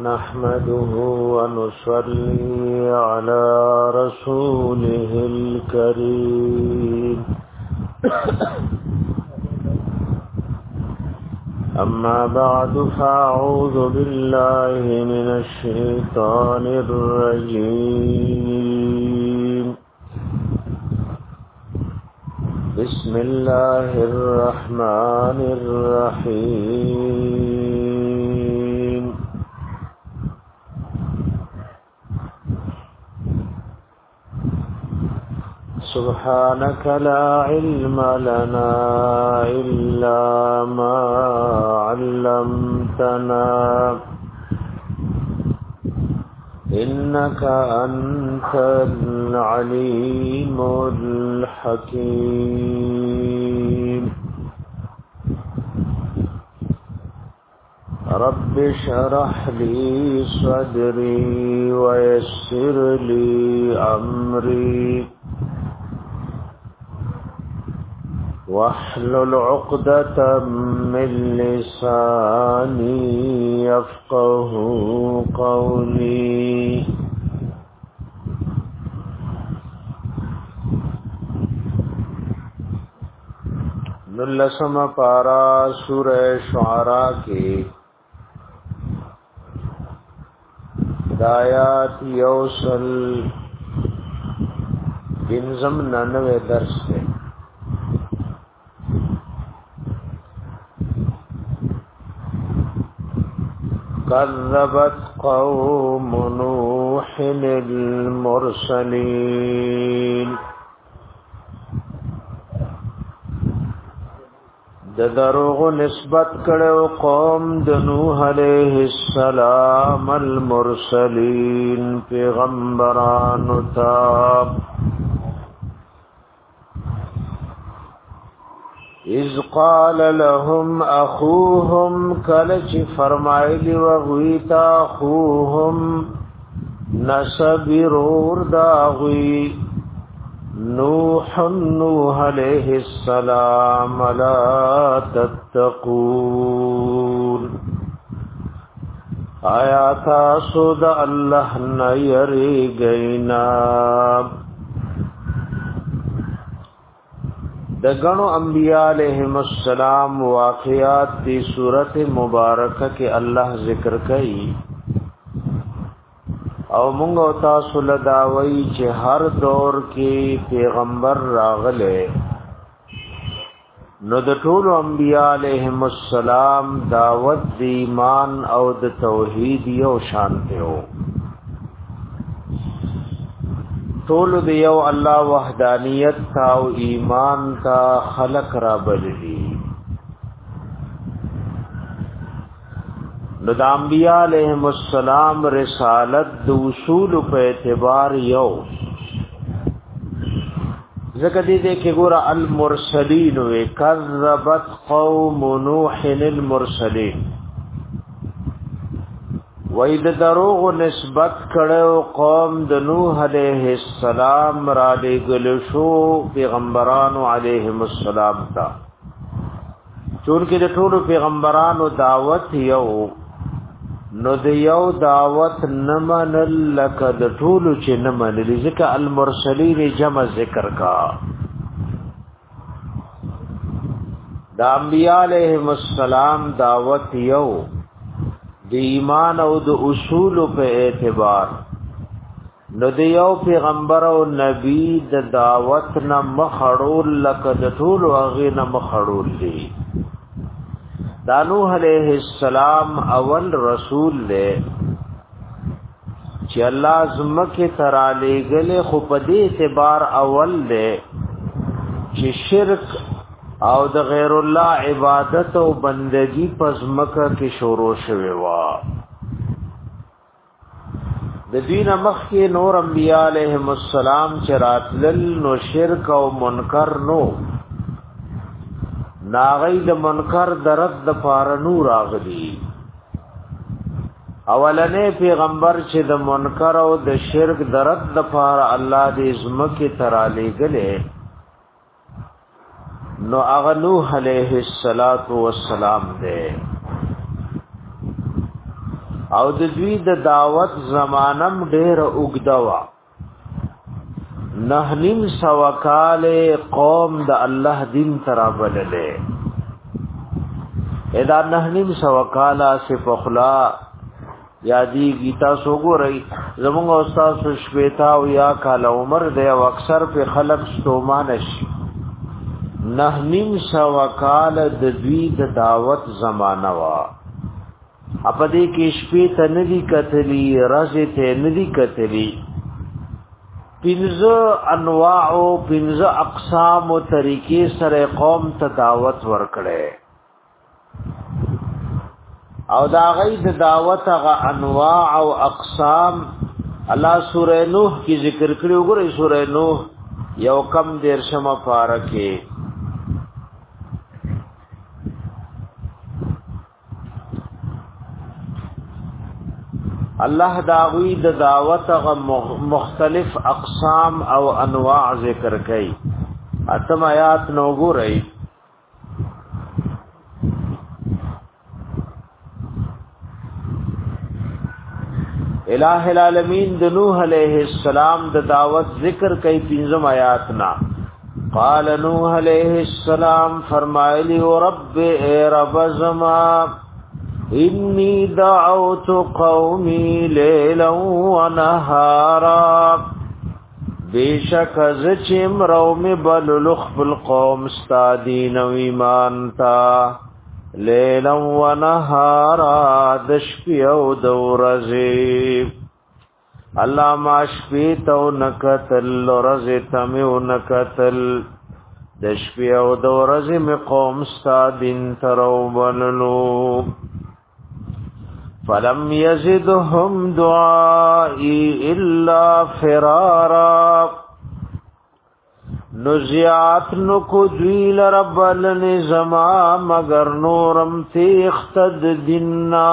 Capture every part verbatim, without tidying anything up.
نحمده ونصلي على رسوله الكريم أما بعد فأعوذ بالله من الشيطان الرجيم بسم الله الرحمن الرحيم سبحانك لا علم لنا إلا ما علمتنا إنك أنت العليم الحكيم رب اشرح لي صدري ويسر لي أمري واحلل عقدة من لساني يفقه قولي نلسم پارا سورہ شعراء کی ہدایات یوصل بنظم ننوے درس ہے كذبت قوم نوح المرسلين د دروغ نسبت کړو قوم د نوح علیہ السلام المرسلین پیغمبرانو ته اذ قال لهم اخوهم کلچ فرمایلی وغویتا اخوهم نسبرور داغوی نوح نوح علیہ السلام لا تتقون آیا تاسو دا اللہ نیری گئینا دگنو انبیاء علیہم السلام واقعات دی صورت مبارکہ کے اللہ ذکر کئی او مونږ تاسو لداوی چې هر دور کې پیغمبر راغله نو د ټول انبیاء علیهم السلام دعوت د ایمان او د توحید یو شان ته ټول د یو الله وحدانیت او ایمان کا خلق را بللی نو د انبیاء علیهم السلام رسالت د اصول په اعتبار یو زکه دې دې کې ګوره المرسلین و کذبت قوم نوح المرسلین وې د دروغ نسبت کړو قوم د نوح علیہ السلام را لګل شو پیغمبرانو علیهم السلام ته چونکه د ټولو پیغمبرانو دعوت یو نو د یو دعوت نمنل لک د ټولو چې نمنل ذکر المرسلین جمع ذکر کا د انبیاء علیهم السلام دعوت یو د ایمان او د اصول په اعتبار نو د یو پیغمبر او نبی د دعوت نه مخړول لک د ټولو هغه نه مخړول دي نوح علیہ السلام اول رسول لے چې الله زمکه ترا لګله خو په دې اعتبار اول لے چې شرک او د غیر الله عبادت او بندگی په زمکه کې شروع شوه وا د دین مخ کې نور انبیاء علیهم السلام چې راتلل نو شرک او منکر نو ناغی د منکر درد د پار نور اغلی اولنې پیغمبر چې د منکر او د شرک درد د پار الله دې زمکه ترا لګله نو اغه نوح علیہ الصلات والسلام دے او د دوی د دعوت زمانم ډېر اوږدوا نه نیم سو کال قوم د الله دین ترابلله ادا نه نیم سو کال صف اخلا یادی گیتا سو ګورئ زموږ استاد شپیتا او یا کال عمر دی او اکثر په خلق ستومانش نه نیم سو کال د دوی د دعوت زمانہ وا اپدې کې شپې ته ندی کتلی رازه ته ندی کتلی پنځه انواع او پنځه اقسام او طریقې سره قوم ته دعوت ورکړي او دا غي د دعوت غ انواع او اقسام الله سوره نوح کی ذکر کړي وګورئ سوره نوح یو کم دیر شمه پارکه الله داوی د دعوت غ مختلف اقسام او انواع ذکر کړي اتم آیات نو ګورئ الہ العالمین د نوح علیہ السلام د دعوت ذکر کئی پنځم آیاتنا قال نوح علیہ السلام فرمایلی رب اے رب زما انی دعوت قومی لیلا و نهارا بیشک از چم روم بللخ بالقوم استادین و ایمان تا لیلا و نهارا دشپی او دورزی اللہ ما شپیت او نکتل رزی تمی او نکتل دشپی او دورزی می قوم ستا دین ترو بللو فلم یزدهم دعائی الا فرارا نزیات نکو دویل رب النظما مگر نورم تیختد دننا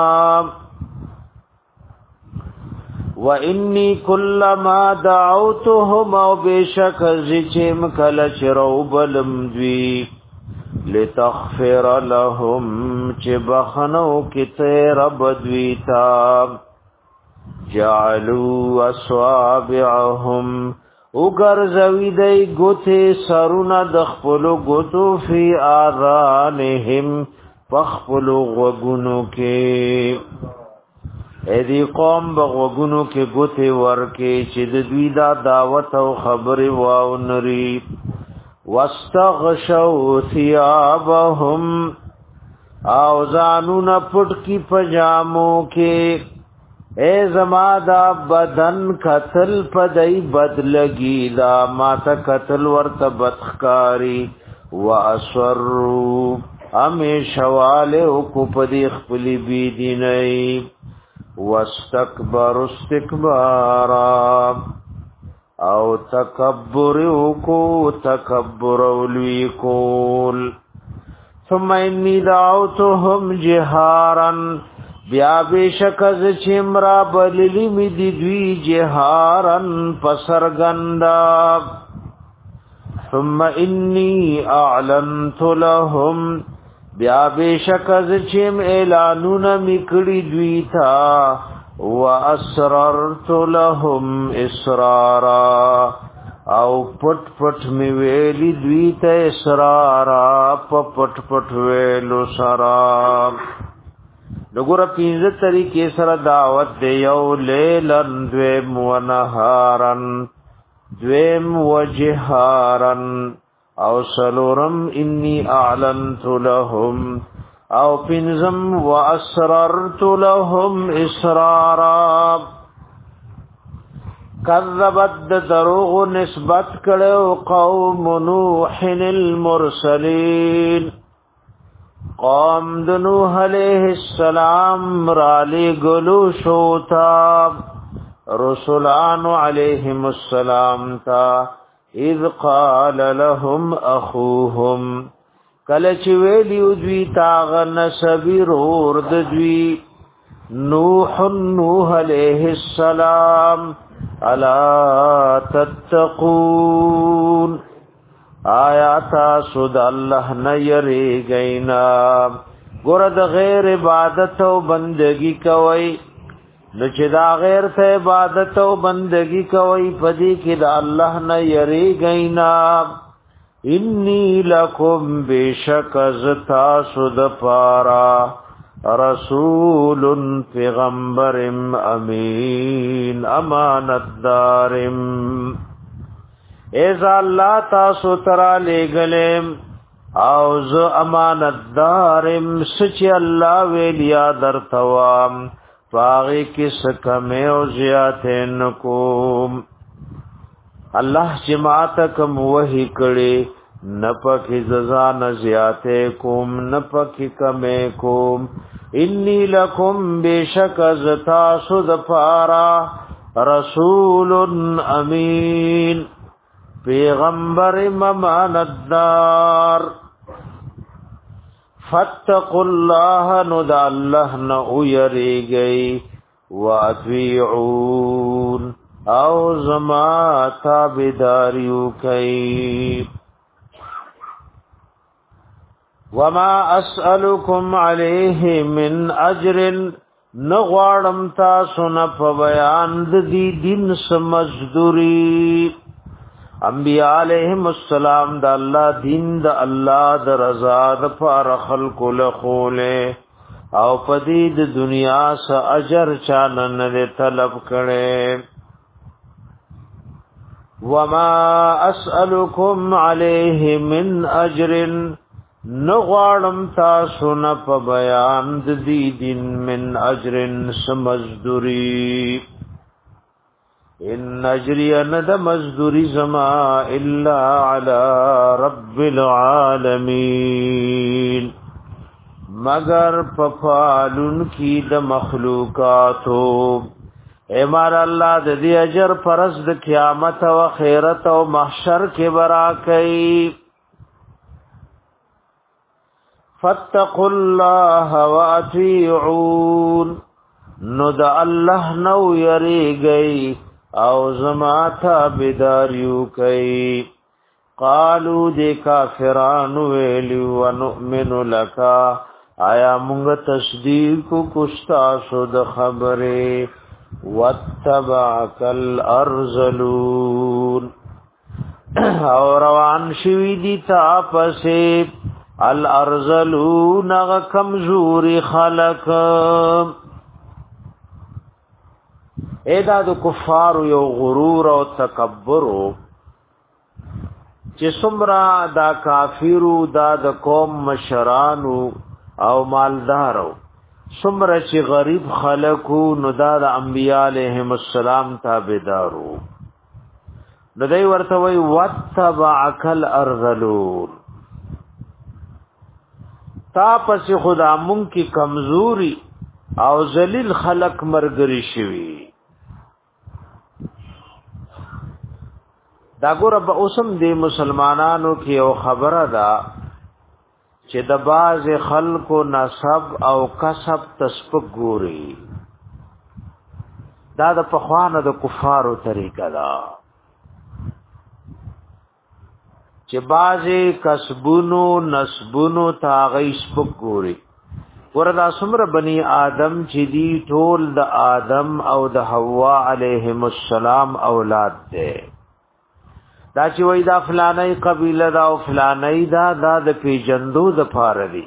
وانی کلما دعوتهم او بیشک زچم کلچ روبلم دوی لتغفر لهم چه بخنو کتے رب دویتا جعلوا اصوابعهم اگر زویدی گوتی سرون دخپلو گوتو فی آذانهم پخپلو غگونو کے ایدی قوم بغگونو کے گوتی ورکی چید دویدا دعوت و خبر واو نری واستغشوا ثيابهم او زانون پټ کی پجامو کې اے زما دا بدن قتل پدای بدلگی دا ما تا قتل ورت بدخکاری واسروا امیشواله کو پدی خپلی بی دینای واستكبر استکبارا او تکبر کو تکبر اولوی کول ثم انی دعوتهم جهارا بیا بیشک از چمرا بللی می دی دوی جهارا پسرگندا ثم انی اعلنت لهم بیا بیشک از چم اعلانون مکڑی دوی تا واسررت لهم اسرارا او پټ پټ می ویلی دوی ته اسرارا پټ پټ ویلو سرا دغه پینځه طریقې سره دعوت دی یو لیلن دویم و نهارن دویم وجهارن او سلورم انی اعلنت لهم او پنزم واسررت لهم اسرارا کذبت دروغ نسبت کړو قوم نوح المرسلین قوم د نوح علیہ السلام را لګلو شوتا رسولان علیہم السلام تا اذ قال لهم اخوهم کله چې ویلیو دوی تاغ نسبی رور د دوی نوح نوح علیہ السلام الا تتقون آیا تاسو د الله نه یریږئ ګور د غیر عبادت او بندگی کوي نو چې دا غیر ته عبادت او بندگی کوي پدې کې د الله نه یریږئ. انی لکم بشک زتا سود پارا رسول پیغمبر امین امانتدارم. ایزا اللہ تاسو ترا لے گلیم او ز امانتدارم سچ اللہ ویلیا در توام فاغی کس کمی او زیادین کوم. اللہ جماعتکم وحی کڑی نپکی ززان زیادے کوم نپکی کمی کوم. انی لکم بیشک زتا سد پارا رسول امین پیغمبر مماندار. فاتقوا اللہ ند اللہ نو یری گئی واطیعون او زما تابداریو کئی. وما اسألکم علیہ من اجر نغوارم تاسو نپ بیان دی دین سمزدوری. انبیاء علیہم السلام دا اللہ دین دا اللہ دا رضا دا پار خلق لخولے او پدید دنیا سا اجر چانن دے طلب کرے. وما اسألکم علیہ من اجر نغوارم تاسو نپ بیان دی دین من اجر سمزدوری. ان اجری ند مزدوری زما الا علی رب العالمین مگر پفالن کی د مخلوقاتو. اے مار اللہ د دی اجر پرز د قیامت و خیرت و محشر کے برا کئی. فاتقوا اللہ واطیعون نو دا اللہ نو یری گئی او زما تابداریو کئی. قالو دے کافران ویلیو ونؤمن لکا آیا مونگ تصدیق کشتا شد خبرے. واتبعک الارذلون او روان شوی دی تاپسے الارذلون اغا کمزوری خلق. ایدا دو کفارو یو غرور او تکبرو چه سمرا دا کافیرو دا دا قوم مشرانو او مالدارو سمرا چه غریب خلقو نو دا دا انبیاء علیہم السلام تابدارو نو دی ورتوی واتبعک الارذلون تا پس خدا مون کی کمزوری او ذلیل خلق مرگری شوی. دا ګور به اوسم دی مسلمانانو کې او خبره ده چې د باز خلکو نسب او کسب تسبق ګوري. دا د پخوانو د کفارو طریقه ده چې باز کسبونو نسبونو تاغی سبق ګوري. وردا سمر بنی آدم چې دی ټول د آدم او د حوا علیهم السلام اولاد ده. دا چې وای دا فلانه قبیله دا او فلانه دا دا د پیجندو د پاره دی.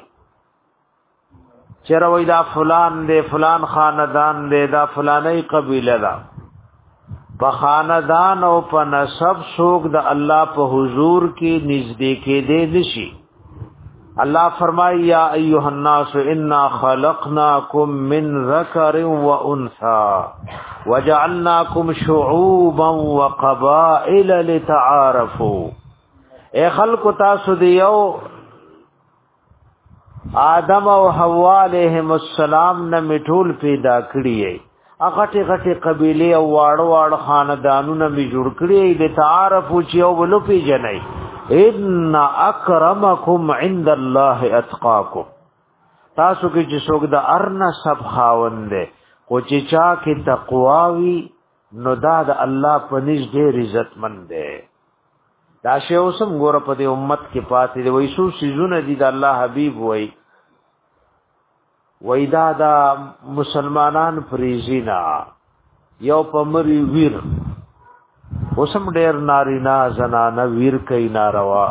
چر وای دا فلان دی فلان خاندان دی دا فلانه قبیله دا. په خاندان او په نسب څوک د الله په حضور کې نږدې کې دی نشي. اللہ فرمائی یا ایوہ الناس انا خلقناکم من ذکر و انثى وجعلناکم شعوبا و قبائل لتعارفوا. اے خلق تاسو دیو آدم او حوا علیہم السلام نے مٹھول پیدا کړی ای اغټی غټی قبیله او واړو واړو خاندانونه می جوړ کړی ای لتعارفوا چې او ولو پیجنای. ان اکرمکم عند الله اتقاکم تاسو کې چې څوک د ارنا سب خاوند دی خو چې چا کې تقوا وي نو دا د الله په نس ډېر عزت مند دی. دا شی اوسم ګوره په دې امت کې پاتې دی. وایي څو سيزونه دي د الله حبيب وایي وېدا دا مسلمانان فریزینا یو پمری ویر وسم ډیر نارینا زنانه ویر کوي ناروا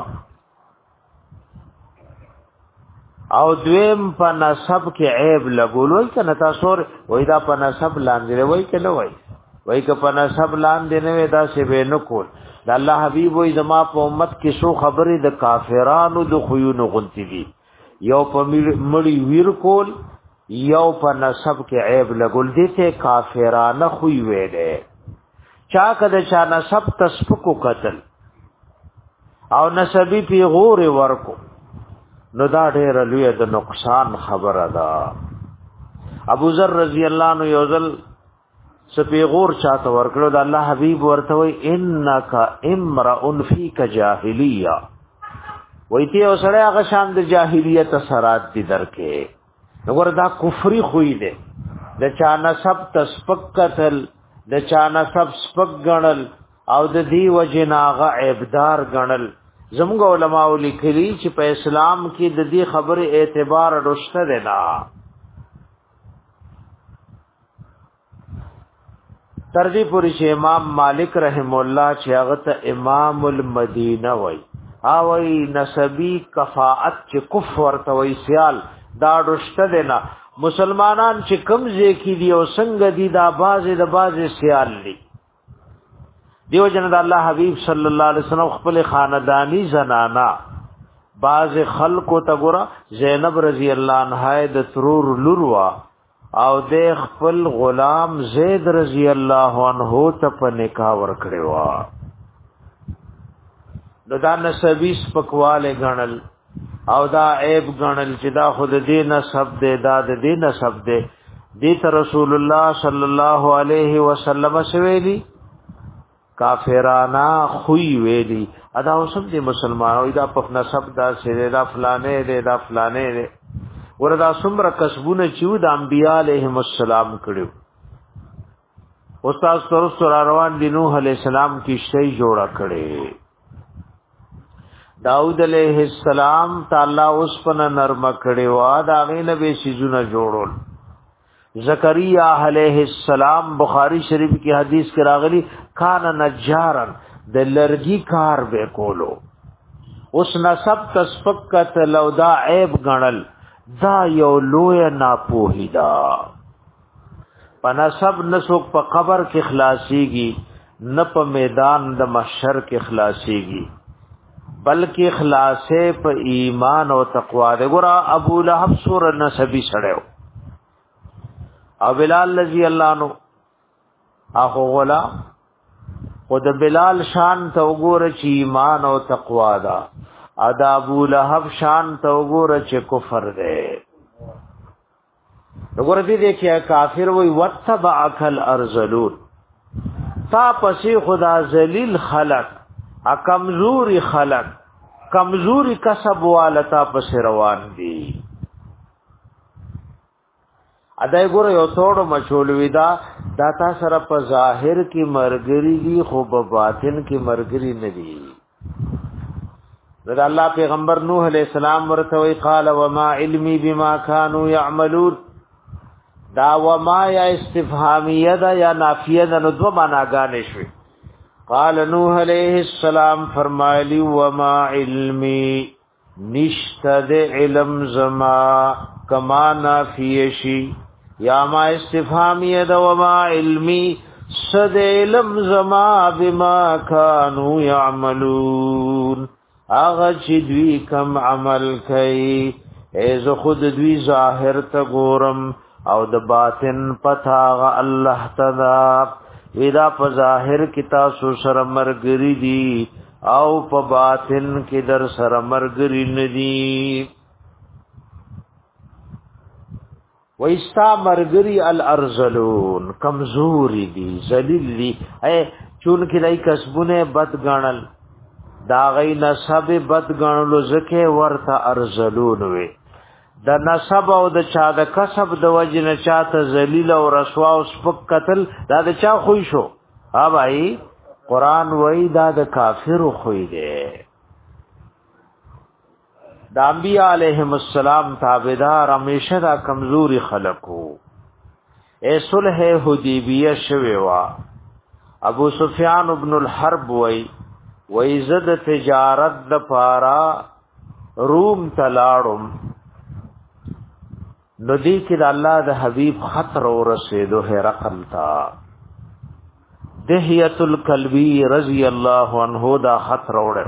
او دویم په نسب کې عیب لګولوي کنه تاسو وای دا په نسب لاندې وای کنه وای وای که په نسب لاندې نه وای دا څه به نه کول د الله حبیب وای زما په امت کې شو خبرې د کافرانو د خيونو غنتی دي یو په مړی ویر کول یو په نسب کې عیب لګول دي ته کافرانه خوې ویلې چا کده چا نسب تسپکو قتل او نسبی پی غور ورکو نو دا ډېر لوی د نقصان خبره ده ابو ذر رضی الله عنه یوزل سپیغور چاته ورکړو د الله حبیب ورته وی انک امرؤ فیک جاهلیه وای ته اوسړه هغه شان د جاهلیت اثرات دي درکې وګوره دا کفری خوې ده د چا نسب تسپک قتل د چا نسب سپک غنل او د دی وجناغه عیبدار غنل زموږ علماء لیکلي چې په اسلام کې د دې خبره اعتبار رشته ده نه تر دې پورې چې امام مالک رحم الله چې هغه ته امام المدینه وای او وای نسبی کفاءت چې کفر ته وای سیال دا رشته ده نه مسلمانان چې کم ځکې دی او څنګه دی دا بازه د بازه سیال دي دیو جن د الله حبیب صلی الله علیه وسلم خپل خاندانی زنانا باز خلق ته ګره زینب رضی الله عنها د ترور لوروا او د خپل غلام زید رضی الله عنه ته په نکاح ور کړو نو دا نسبی سپکواله غنل او دا عیب غنل چې دا خود دې نسب دې دا دې نسب دې دې رسول الله صلی الله علیه وسلم سویلی کافرانا خوی ویلی ادا اوسم دی مسلمانو دا په نسب دا سره دا فلانه دی دا فلانه دی وردا سمره کسبونه چې د انبیاء علیهم السلام کړو استاد سره روان دي نوح علیہ السلام کی شی جوړه کړي داؤد علیہ السلام تعالی اوس په نرم کړي وا دا غینه به سيزونه جوړول زکریا علیہ السلام بخاری شریف کی حدیث کې راغلی کان نجارن د لرګي کار به کولو اوس نسب تسفقت لودا عیب غنل دا یو لوی ناپوهیدا پنسب نسوک په قبر کې خلاصيږي نه په میدان د محشر کې خلاصيږي بلکې خلاصې په ایمان او تقوا ده ګور ابو لهب سور نسبی سړیو او بلال رضی الله عنه اخو غلا خود بلال شان ته وګوره چې ایمان او تقوا ده ادا ابو لهب شان ته وګوره چې کفر ده وګوره دې کې کافر وي وتبعك الارذلون تا پسې خدا ذلیل خلق ا کمزوري خلق کمزوري کسب والتا پسې روان دي ادای ګور یو څوړو مچول ودا داتا سره په ظاهر کې مرګري دي خو په باطن کې مرګري نه دي دا الله پیغمبر نوح علیہ السلام ورته وی قال وما علمي بما كانوا يعملون دا وما یا استفهامیه دا یا نافیه دا نو دو معناګانې شوي قال نوح علیہ السلام فرمایلی وما علمي نشتد علم زما کما نافیه شي یا ما استفهامیه دا وما علمی صد علم زما بما كانوا يعملون آغا چی دوی کم عمل کئی ایز خود دوی ظاہر تا گورم او د باطن پتا آغا اللہ تدا ویدا پا ظاہر کی تاسو سر مرگری دی او پا باطن کی در سر مرگری ندی وَإِسْتَا مَرْغَرِي الْأَرْزَلُونَ کمزوری دی ذلیل دی اے چونکہ دای کسبونه بد غنل دا غی نسب بد غنلو زکه ورته ارزلون وی د نسب او د چا د کسب د وجنه چاته ذلیل او رسوا او سپک قتل دا د چا خوې شو ها بھائی قران وای دا د کافر خوې دی دا انبیاء علیہم السلام تابعدار همیشه دا کمزوری خلقو اے صلح حدیبیہ شوی وا ابو سفیان ابن الحرب وی وی زد تجارت د پارا روم تلاړم ندی کې د الله د حبیب خطر او رسیدو هرقل تا دهیت الکلبی رضی الله عنه دا خطر وړ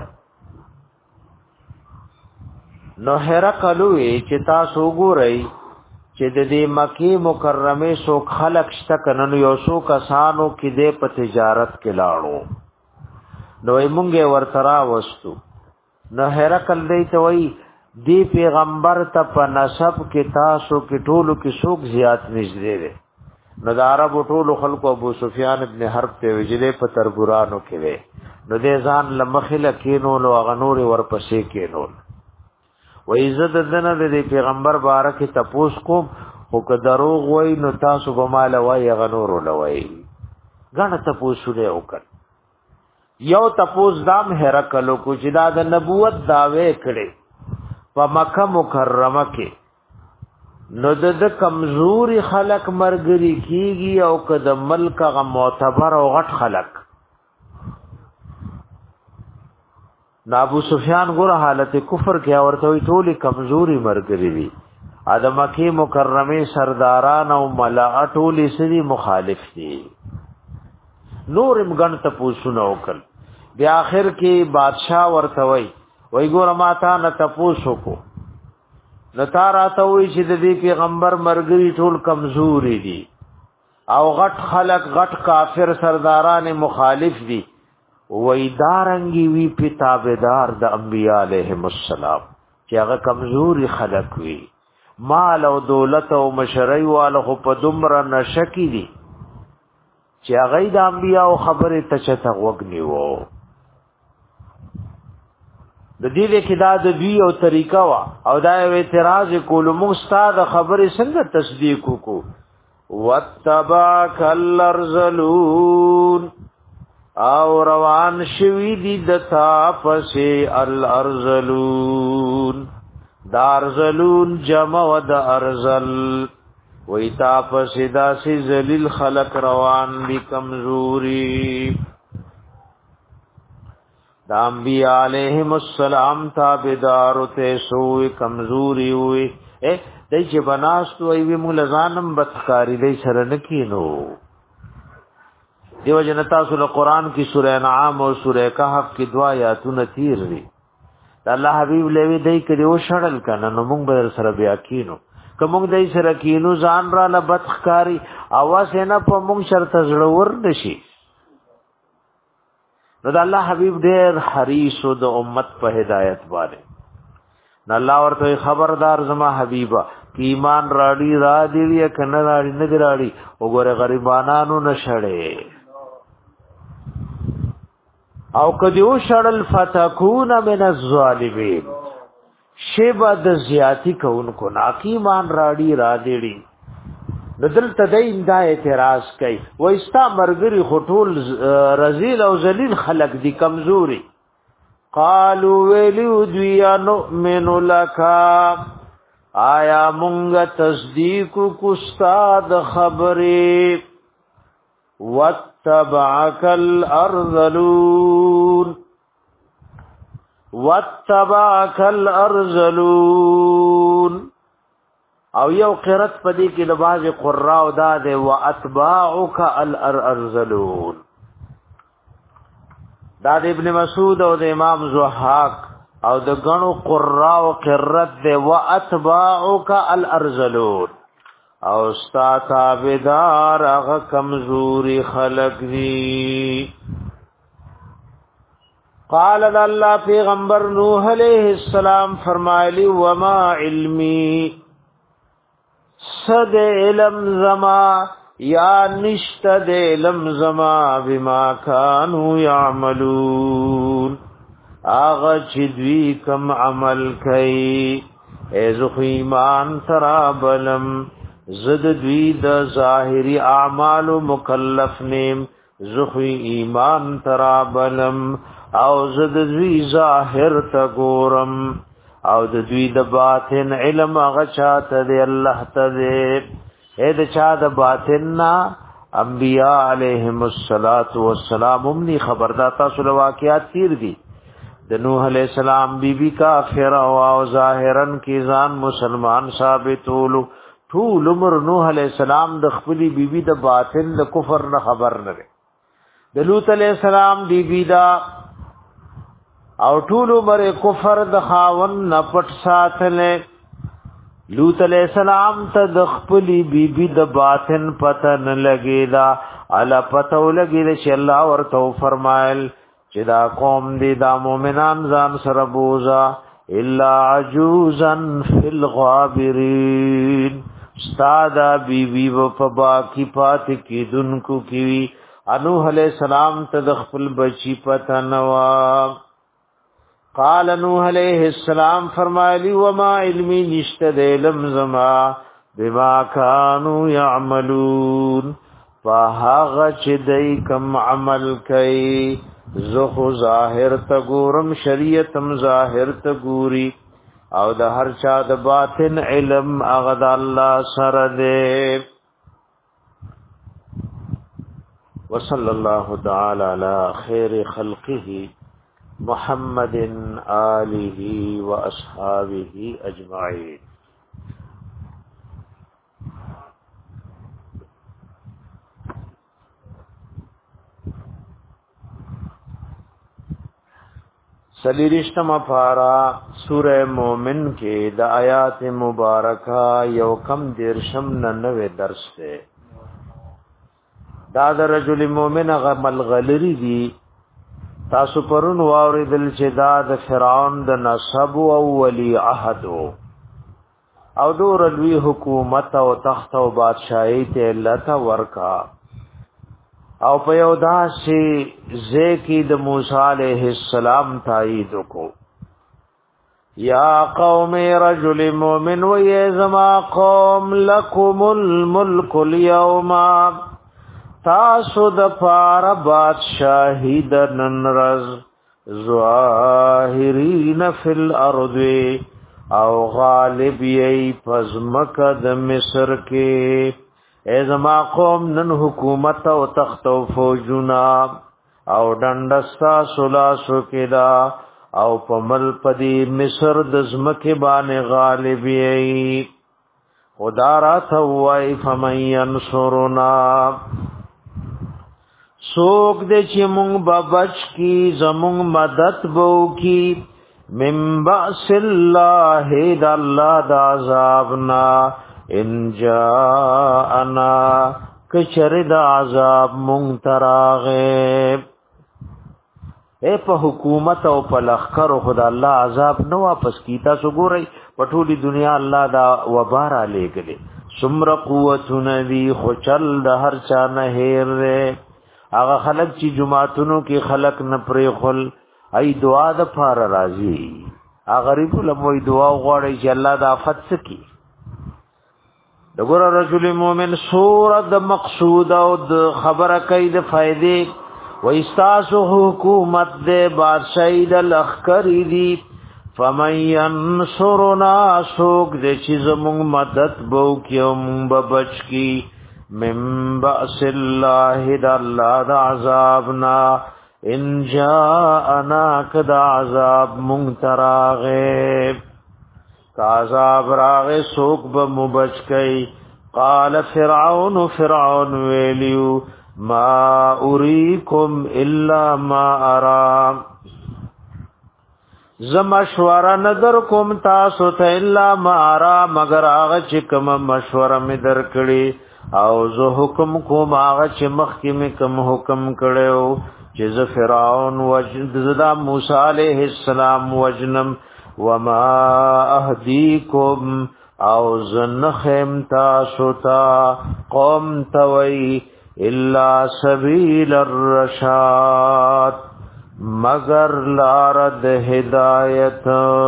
نو هرقل وی چې تاسو ګورئ چې د دې مکی مکرمه سو خلق شته کنن یو سو کسانو کې د په تجارت کې لاړو نو موږ ورترا وستو نو هرقل دی ته وی دی پیغمبر ته په نسب کې تاسو کې ټولو کې څوک زیات نږدې دی نو د عربو ټولو خلکو ابو سفیان ابن حرب ته وجلې په تربورانو کې وی نو د ځان لمخله کینو نو غنور ورپسې کینو و عزت دنه د پیغمبر بارک تپوس کو او که دروغ وای نو تاسو به مال وای غنور ولوي غنه تپوس له وکړ یو تپوس دام هرکلو کو چې دا د نبوت داوی کړي په مکه مکرمه کې نو د کمزوري خلق مرګري کیږي او که د ملک غ معتبر او غټ خلق نا ابو سفیان ګور حالت کفر کې اورته وي ټولي کمزوري مرګري دي ادم کې مکرمه سرداران او ملا ټولي سړي مخالف دي نور مګن ته پوښتنه وکړ بیا اخر کې بادشاہ ورته وي وای ګور ماته نه تاسو کو نتا راته وي چې د دې پیغمبر مرګري ټول کمزوري دي او غټ خلق غټ کافر سرداران مخالف دي وی دارنگی وی پی تابدار د انبیاء علیہم السلام چې هغه کمزوري خلق وی مال او دولت او مشرعی والو په دمر نشکی دي چې هغه د انبیاء او خبره تچته وګنی وو د دې کې دا د دوی او طریقہ وا او دا یو اعتراض کول مو استاد خبره څنګه تصدیق کو واتبع کلرزلون او روان شوی دی دتا پسی الارزلون دارزلون جمع و دا ارزل وی تا پسی دا سی زلیل خلق روان دی کمزوری دا انبیاء علیہم السلام تابدارو تیسوی کمزوری ہوئی اے دی چه بناستو ایوی مولزانم بدکاری دی سرنکینو دیو جنتا سول قرآن کی سورہ انعام اور سورہ کہف کی دعا آیاتونه تیر دي الله حبیب لوی دای کړي او شړل کنه نو موږ به سره بیا کینو کوم دای سره کینو ځان را لبتخکاری اواز نه په موږ شرط زړور نشي نو د الله حبیب ډېر حریص او د امت په هدایت باندې نو الله ورته خبردار زما حبیبا کی ایمان راړي را دی کنه راړي نه راړي وګوره غریبانو نشړې او کدیو شړل فتكون من الظالمین شیبا د زیاتی کونکو ناکیمان راړي را دیړي بدل تدین دا اعتراض کوي و استا مرګري خطول رذیل او ذلیل خلق دي کمزوري قالوا ویلو دویا نؤمن لك آیا مونږ تصدیق کو استاد خبره واتبعك الارذلون واتبعك الارذلون او یو قرات پدې کې د باز قراء دا ده واتبعك الارذلون دا د ابن مسعود او د امام زوحاق او د غنو قراء او قرات ده واتبعك الارذلون او ستا تابدار هغه کمزوري خلق دي قال الله پیغمبر نوح علیہ السلام فرمایلی وما علمی صد علم زما یا نشت د علم زما بما كانوا يعملون اغه چې دوی کم عمل کوي ازو ایمان ترابلم زد دوی د ظاهری اعمال مکلف نیم زخوی ایمان ترابلم او زد دوی ظاهر تا گورم او د دوی د باطن علم هغه چاته دی الله ته دی اې د چا د باطن نا انبیاء علیهم الصلاۃ والسلام هم ني خبردار تاسو له واقعات تیر دي د نوح علیہ السلام بی بی کافر او ظاهرا کی ځان مسلمان ثابتولو ټول عمر نوح علیہ السلام د خپلی بی بی د باطن د کفر نه خبر نه د لوط علیہ السلام بی بی دا او ټول عمر کفر د خاون نه پټ ساتل لوط علیہ السلام ته د خپلی بی بی د باطن پته نه لګیدا الا پته ولګیدا چې الله ورته فرمایل چې دا قوم دي دا مؤمنان ځان سره بوزا الا عجوزا فی الغابرین استاد بی بی و فبا کی پات کی دن کو کی انوح علیہ السلام ته د خپل بچی پته نوا قال نوح علیہ السلام فرمایلی وما علمی نشته د علم زما بما كانوا يعملون فهغه چې دای کم عمل کوي زخو ظاهر ته ګورم شریعت هم ظاهر ته ګوري او د هر چا د باطن علم هغه د الله سره دی وصلی الله تعالی علی خیر خلقه محمد آله و اصحابه اجمعین سلیرشتم پارا سورہ مومن کے د آیات مبارکہ یو کم دیرشم ننوے درس دے دا د رجل مومن غمل غلری دی تاسو پرون واوریدل چې دا د فرعون د نسب او ولی عهد او دور لوی حکومت او تخت او بادشاہی ته لته ورکا او په یو داسې ځکه د موسی علیہ السلام تایید کو یا قوم رجل مومن و یزما قوم لکم الملک اليوم تاسو د پار بادشاہی د ننرز ظاهرین فی الارض او غالب یی پزمک د مصر کې ازما قوم نن حکومت او تخت او فوجنا او ډنډستا سلاسو کېدا او پمل پدی مصر د زمکه باندې غالب یی خدا را ثوای فمن ينصرنا سوک دے چې مونږ بچ کی زمونږ مدد بو کی من باس الله د الله د عذابنا ان جاءنا کچر د عذاب مونږ تراغه اے په حکومت او په لخر خدا الله عذاب نو واپس کیتا سو ګورئ پټولی دنیا الله دا وبار علی گله سمر قوتن دی خوچل د هر چا نه هیر هغه خلق چې جمعاتونو کې خلق نه پرې خل ای دعا د فار راضی هغه غریب لموي دعا غواړي چې الله د آفت سکی دغه رجل مومن سوره د مقصود او د خبره کوي د فائدې و استاس حکومت د بادشاہی د لخر دی فمن ينصرنا سوق د چې زموږ مدد بو کيوم بچ کی من بأس الله د الله د عذابنا ان جاءنا کد عذاب منتراغه کعذاب راغه سوق به مبچ کئ قال فرعون فرعون ویلیو ما اریکم الا ما ارا زمشوره نظر کوم تاسو ته الا ما ارا مگر هغه چې کوم مشوره می درکړي او زه حکم کوم هغه چې مخکې می کوم حکم کړو چې ز فرعون وجد زدا موسی علیہ السلام وجنم وما اهدیکم او زنخم تاسو تا قوم توي الا سبیل الرشاد مگر لارد هدایت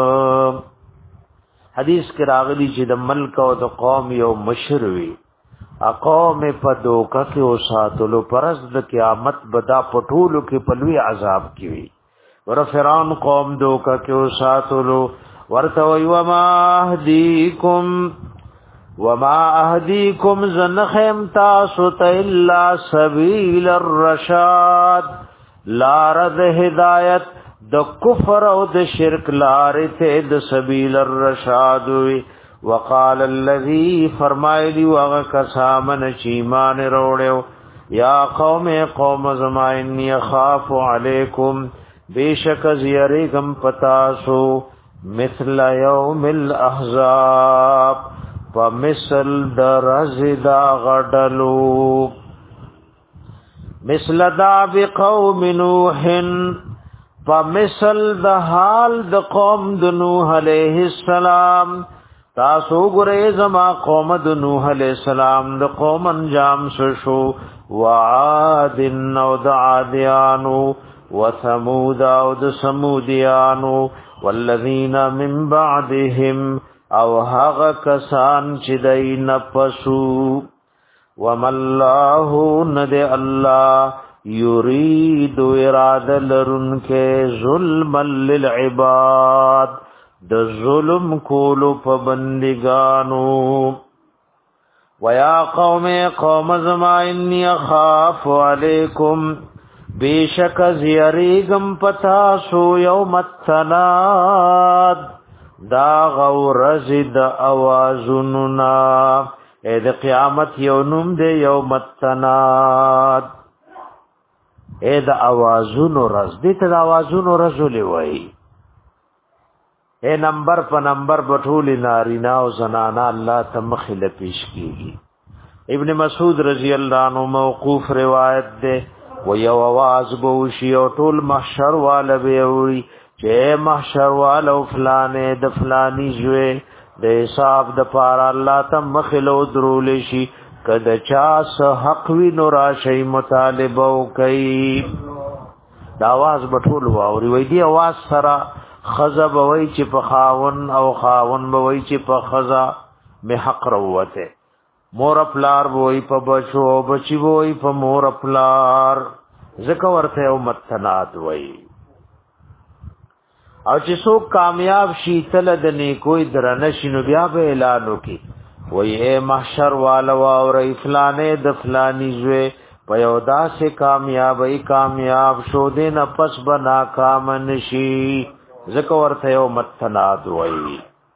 حدیث کې راغلی چې د ملک او د قوم یو مشروي اقوم په دوکه کې او ساتلو پرز د قیامت بدا پټولو کې پلوي عذاب کی وی ور فرعون قوم دوکه کې او ساتلو ورتوي وما اهديكم وما اهديكم زنخم تاسو الا سبيل الرشاد لارد هدایت د کفر او د شرک لارې ته د سبیل الرشاد وی وقال الذي فرمایلی واغه کسامن چې ایمان وروړو یا قوم قوم زما انی اخاف علیکم بیشک زیریګم پتاسو مثل یوم الاحزاب فمثل درزدا غدلو مثل داب قوم نوح فمثل د حال د قوم د نوح علیہ السلام تاسو ګره زما قوم د نوح علیہ السلام د قوم انجام شو وعاد او د عادیانو وثمود او د سمودیانو والذین من بعدهم او هغه کسان چې دای نفسو وما الله ند الله یرید اراده لرن کې ظلم للعباد د ظلم کولو په بندگانو ویا قوم قوم زما انی اخاف علیکم بیشک زیریگم پتا سو یوم التناد دا غورزد اوازننا اے د قیامت یونم دے یوم التناد اے د اوازونو رز دې ته د اوازونو رزولې وای اے نمبر په نمبر بټول نارینا او زنانا الله تمخل پیش کیږي ابن مسعود رضی الله عنه موقوف روایت ده و یو आवाज بو شی او ټول محشر والا به وي چې محشر والا فلانه د فلانی جوه د حساب د پار الله تمخل درول شي کد چا سه حق وی نو راشي مطالبه کوي دا आवाज بټول واوري وای دی आवाज سره خزب وای چې په خاون او خاون وای چې په خزا می حق روته مور پلار وای په بچو بچي وای په مور پلار زکه ورته او متنات وای او چې څوک کامیاب شي تل د نیکوي درنه شنو بیا به اعلان وکي وای اے محشر والا او فلانه د فلانی زوی په یو داسې کامیابی کامیاب شو دین پس بنا کام نشي زکه ورته یو متناد وای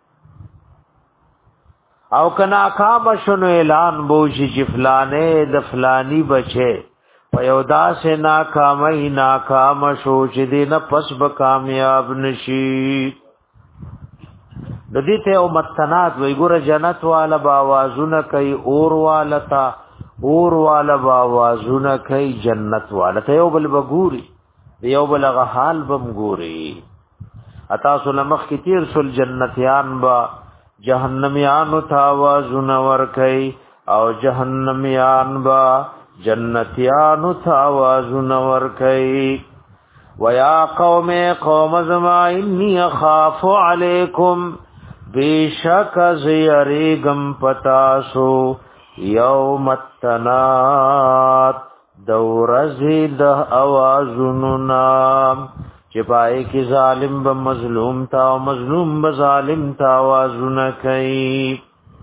او کنا کام شنو اعلان بوشي چې فلانه د فلانی بچي په یو داسې ناکامي ناکام شو چې دین پس به کامیاب نشي د دې ته او متنات وی ګور جنت والا باوازونه کوي اور والا تا اور والا باوازونه کوي جنت والا ته یو بل بګوري یو بل غ حال بم ګوري اتا سلمخ کی تیر سل جنتیان با جهنميان ته आवाजونه ور کوي او جهنميان با جنتیان ته आवाजونه ور کوي ويا قوم قوم زما اني اخاف عليكم بیشک زیریگم پتاسو یوم التناد دورزی ده اوازننا چپائی کی ظالم با مظلوم تا و مظلوم با ظالم تا آوازن کئی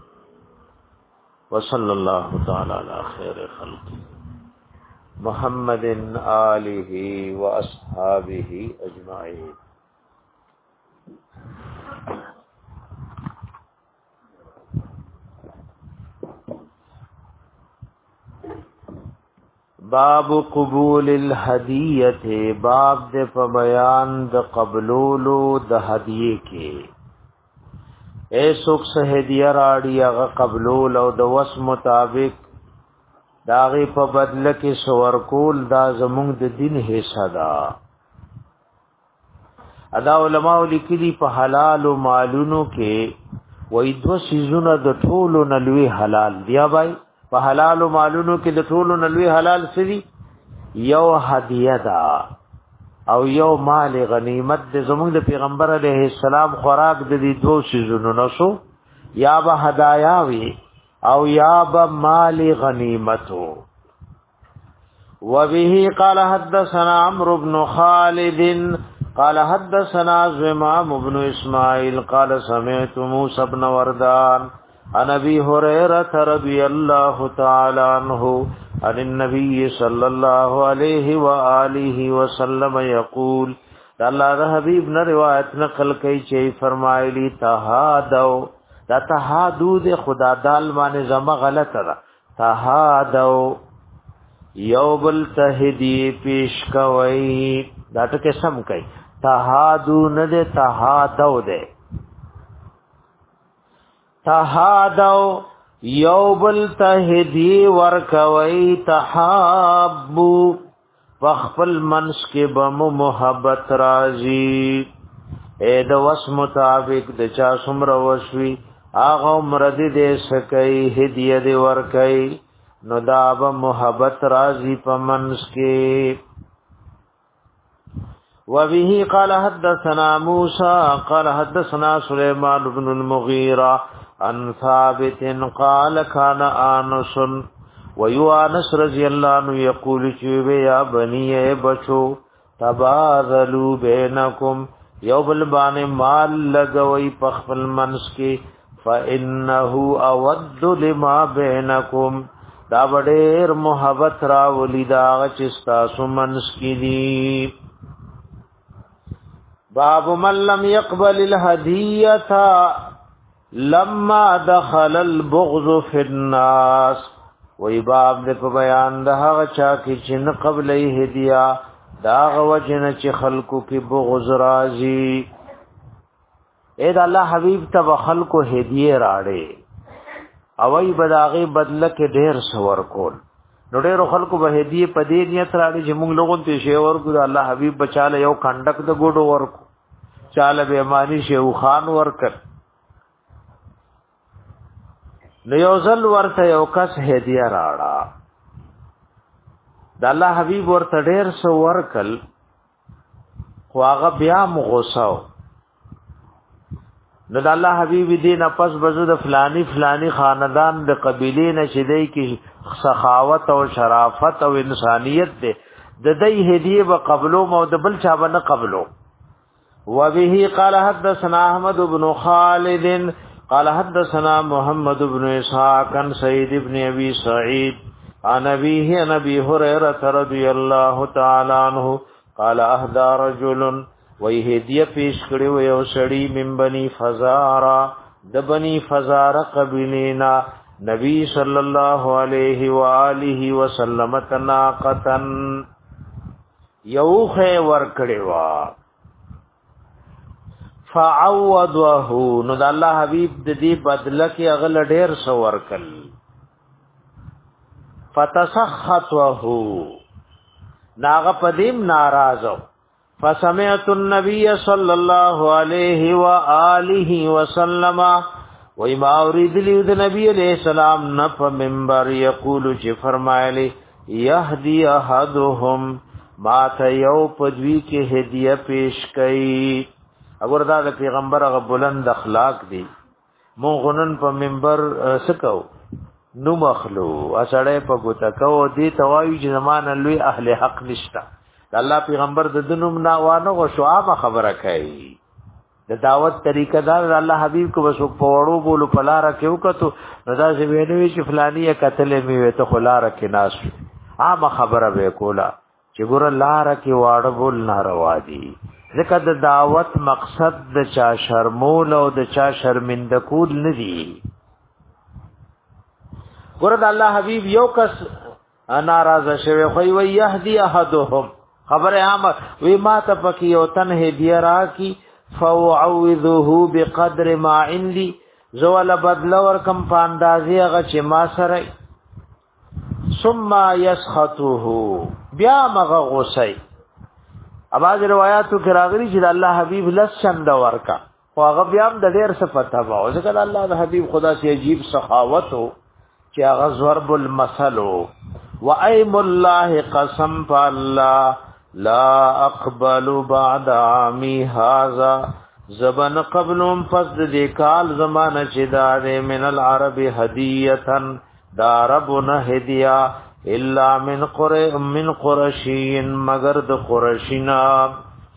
وصل اللہ تعالی علی خیر خلق محمد آلہ و اصحابہ اجمعین باب قبول الهدیه باب د په بیان د قبولولو د هدیه کې ایسوک سه هدیه راړي هغه قبول او د وس مطابق داغه په بدله کې سور کول دا زموږ د دین حصہ ده ادا علماء لیکلي په حلال او مالونو کې وې دو سيزونه د ټولو نلوي حلال دی بھائی په حلال او مالونو کې د ټولو نلوي حلال سړي یو هدیه ده او یو مال غنیمت د زموږ د پیغمبر علیه السلام خوراک د دې دوه سيزونو نشو یا به هدايا وي او یا به مال غنیمتو وبه قال حدثنا عمرو بن خالد قال حدثنا زمام بن اسماعيل قال سمعت موسى بن وردان عن ابي هريره رضي الله تعالى عنه عن النبي صلى الله عليه واله وسلم يقول الله د حبيب نے روایت نقل کئ چې فرمایلی تهادو دا تهادو د خدا دال باندې زما غلطه ده تهادو یوبل تهدی پیش کوي دا ټکه سم کوي تهادو نه ده تهادو ده تهادو یوبل تهدی ورکوي تحابو وخپل منس کې بم محبت راځي اے د وس مطابق د چا څومره وشوي هغه مرد دې سکي هدیه دې ورکي نو دا به محبت راځي په منس کې. وبه قال حدثنا موسى قال حدثنا سليمان بن المغيرة عن ثابت قال كان انس ويوانس رضي الله عنه يقول يا بني بچو تبادلوا بينكم يوبل بان مال لګوي پخپل منس کې فانه اود لما بينكم دا ډېر محبت را ولیدا چې تاسو منس کې دي. باب من لم يقبل الهديه لما دخل البغض في الناس وی باب دې په بیان د هغه چا کې چې نه قبلې هدیه دا غوجنه چې خلقو کې بغض راځي اې دا الله حبیب ته خلقو هدیه راړي او ای بداغي بدله کې ډېر سور کول نو ډېر خلقو به هدیه په دې نیت راړي چې موږ لوګون ته شی ورکو الله حبیب بچاله یو کندک د ګډو ورکو چاله به مانی شیو خان ورکړ نو یو ځل ورته یو کس هدیه راړه د الله حبیب ورته ډېر سو ورکل خو هغه بیا مغوساو نو د الله حبیب دین پس بزو د فلانی فلانی خاندان د قبیله نشدای کی سخاوت او شرافت او انسانیت ده د دې هدیه به قبلو مو د بل چا باندې قبلو. وبه قال حدثنا احمد بن خالد قال حدثنا محمد بن اسحاق عن سعيد بن ابي سعيد عن ابيه عن ابي هريره رضي الله تعالى عنه قال اهدى رجل ويهديه پیش کړي و یو سړی من بني فزارا د بني فزارا قبیلینا نبی صلی الله علیه و آله وسلم تناقتن یو خې ور کړي وا فعوضه نو د الله حبیب د دې بدله کې اغل ډېر سو ورکل فتسخطه ناغه پدیم ناراضو فسمعت النبي صلى الله عليه واله وسلم وما اريد لي النبي عليه السلام نف منبر يقول چې فرمایلی يهدي احدهم ما ته یو پدوی کې هدیه پیش کړي اگر دا د پیغمبر هغه بلند اخلاق دي مون غنن په منبر سکو نو مخلو اسړې په ګوتا کو دي توایو چې زمانه لوی اهل حق نشتا الله پیغمبر د دنوم ناوانه او شعاب خبره کوي د دعوت طریقه دار الله حبیب کو وسو پوړو بولو پلا راکیو کتو رضا سی وینوي چې فلانی قتل می وته خلا رکه ناس عام خبره به کولا چې ګور لار کې واړه بول ناروا دي ځکه د دعوت مقصد د چا شرمول او د چا شرمنده کول نه دي. ګور د الله حبیب یو کس ناراضه شوی خو وی يهدي احدهم خبره عامه وی ما ته پکې او تن هدیه را کی فوعوذه بقدر ما عندي زول بدل ور کم پاندازي هغه چې ما سره ثم يسخطه بیا مغه غوسي اباظ روایتو کې راغلي چې الله حبیب لسند ورکا خو هغه بیا هم د ډېر صفته وو ځکه الله د حبیب خدا سي عجیب سخاوت او چې هغه ضرب المثل و ايم الله قسم فالله لا اقبل بعد عامي هذا زبن قبلهم فضل دې کال زمانه چې دار من العرب هديه داربنا هديه الا من قر من قرشین مگر د قرشینا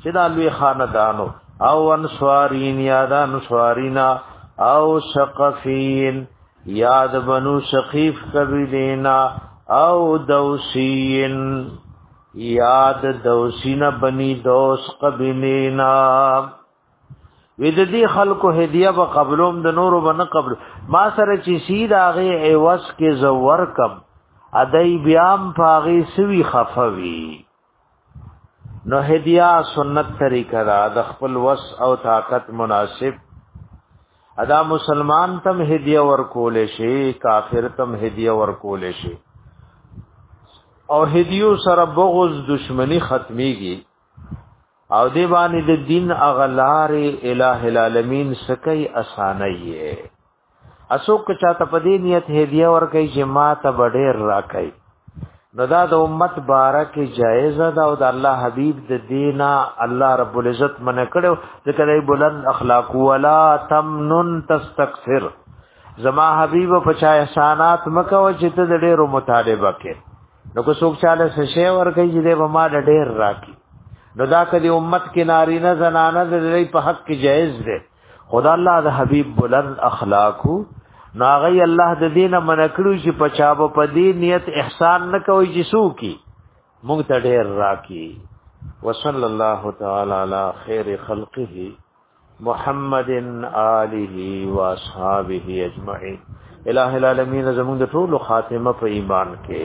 چې دا لوی خاندانو او انصارین یاد انصارینا او ثقفین یاد بنو ثقیف قبیلینا او دوسین یاد دوسینا بنی دوس قبیلینا وید دی خلقو هدیه با قبلوم د نورو بنا قبل ما سره چی سید آغی ایوس کے زور کم ادائی بیام پاغی سوی خفوی نو هدیه سنت طریقه دا د خپل وس او طاقت مناسب ادا مسلمان تم هدیه ورکول شي کافر تم هدیه ورکول شي او هدیو سره بغض دشمنی ختمیږي او دی باندې د دین اغلار الہ العالمین سکی اسانایه اسوک چاته پدې نیت هدیه ورکي چې ما ته بډېر راکای نو دا د امت بارک جایزه ده او د الله حبیب د دینا الله رب العزت من کړو ذکر ای بلند اخلاق ولا تمنن تستكثر زما حبیب په چا احسانات مکو چې ته د ډېرو مطالبه کې نو کو څوک چاله شې ورکي چې د ما د ډېر راکې نو دا کدی امت کې نارینه زنانه د دې په حق کې جایز ده خدا الله د حبیب بلند اخلاقو ناغی الله د دینه منکړو چې پچابو په دې نیت احسان نه کوي چې سو کی مونږ ته ډېر راکی وصلی الله تعالی علی خیر خلقه محمد آله و اصحابہ اجمعین الہ العالمین زمون د ټول خاتمه په ایمان کې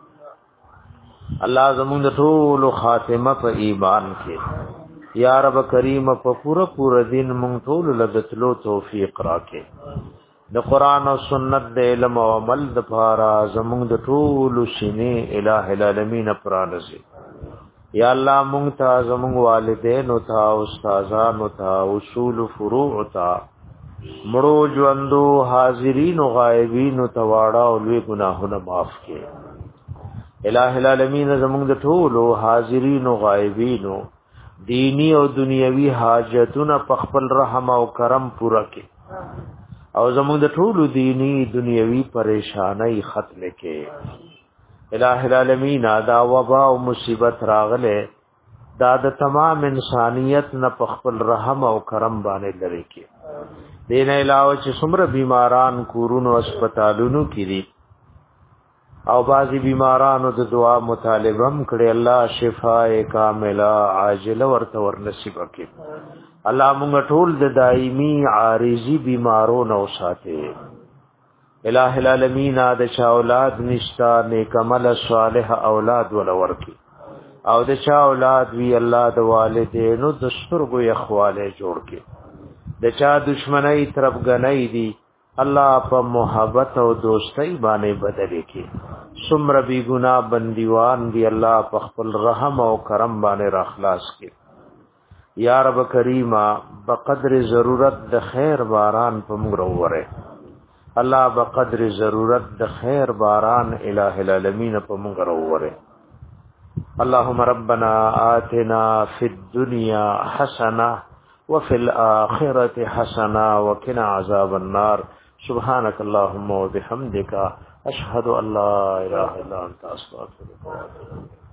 الله زمون د ټول خاتمه په ایمان کې یا رب کریم په پورا پورا دین مونږ ټول لدتلو توفیق راکې د قران او سنت د علم او عمل د پاره زمونږ د ټول شینه الٰه العالمین پرانځي یا الله مونږ ته زمونږ والدین او تا استادان او تا اصول فروع او تا مړو ژوندو حاضرین او غایبین او تواړه او لوی ګناهونه معاف کړي الٰه العالمین زمونږ د ټول حاضرین او غایبین دینی او دنیوي حاجتونه په خپل رحم او کرم پورا کړي او زموږ د ټولو دینی دنیوي پریشانای ختم کې الٰه العالمین دا وبا او مصیبت راغله دا د تمام انسانیت نه په خپل رحم او کرم باندې لري کې دین علاوه چې څومره بیماران کورونو هسپتالونو کې دي او بعضی بیمارانو د دعا مطالبه کړي الله شفاء کامله عاجله ورته ورنصیب کړي الله مونږ ټول د دایمي عارضی بیمارو نو ساته الٰه العالمین د چا اولاد نشتا نیک عمل صالح اولاد ول ورکی او د چا اولاد وی الله د والدینو د سترګو اخواله جوړ کی د چا دشمنی طرف غنۍ دی الله په محبت او دوستۍ باندې بدلې کی سمر بی گناہ بندیوان دی الله په خپل رحم او کرم باندې را خلاص کی یا رب کریما بقدر ضرورت د خیر باران په موږ وروره الله بقدر ضرورت د خیر باران الٰه العالمین په موږ وروره اللهم ربنا آتنا فی الدنيا حسنه وفي الاخره حسنه وقنا عذاب النار سبحانك اللهم وبحمدك اشهد ان لا اله الا انت استغفرك واتوب اليك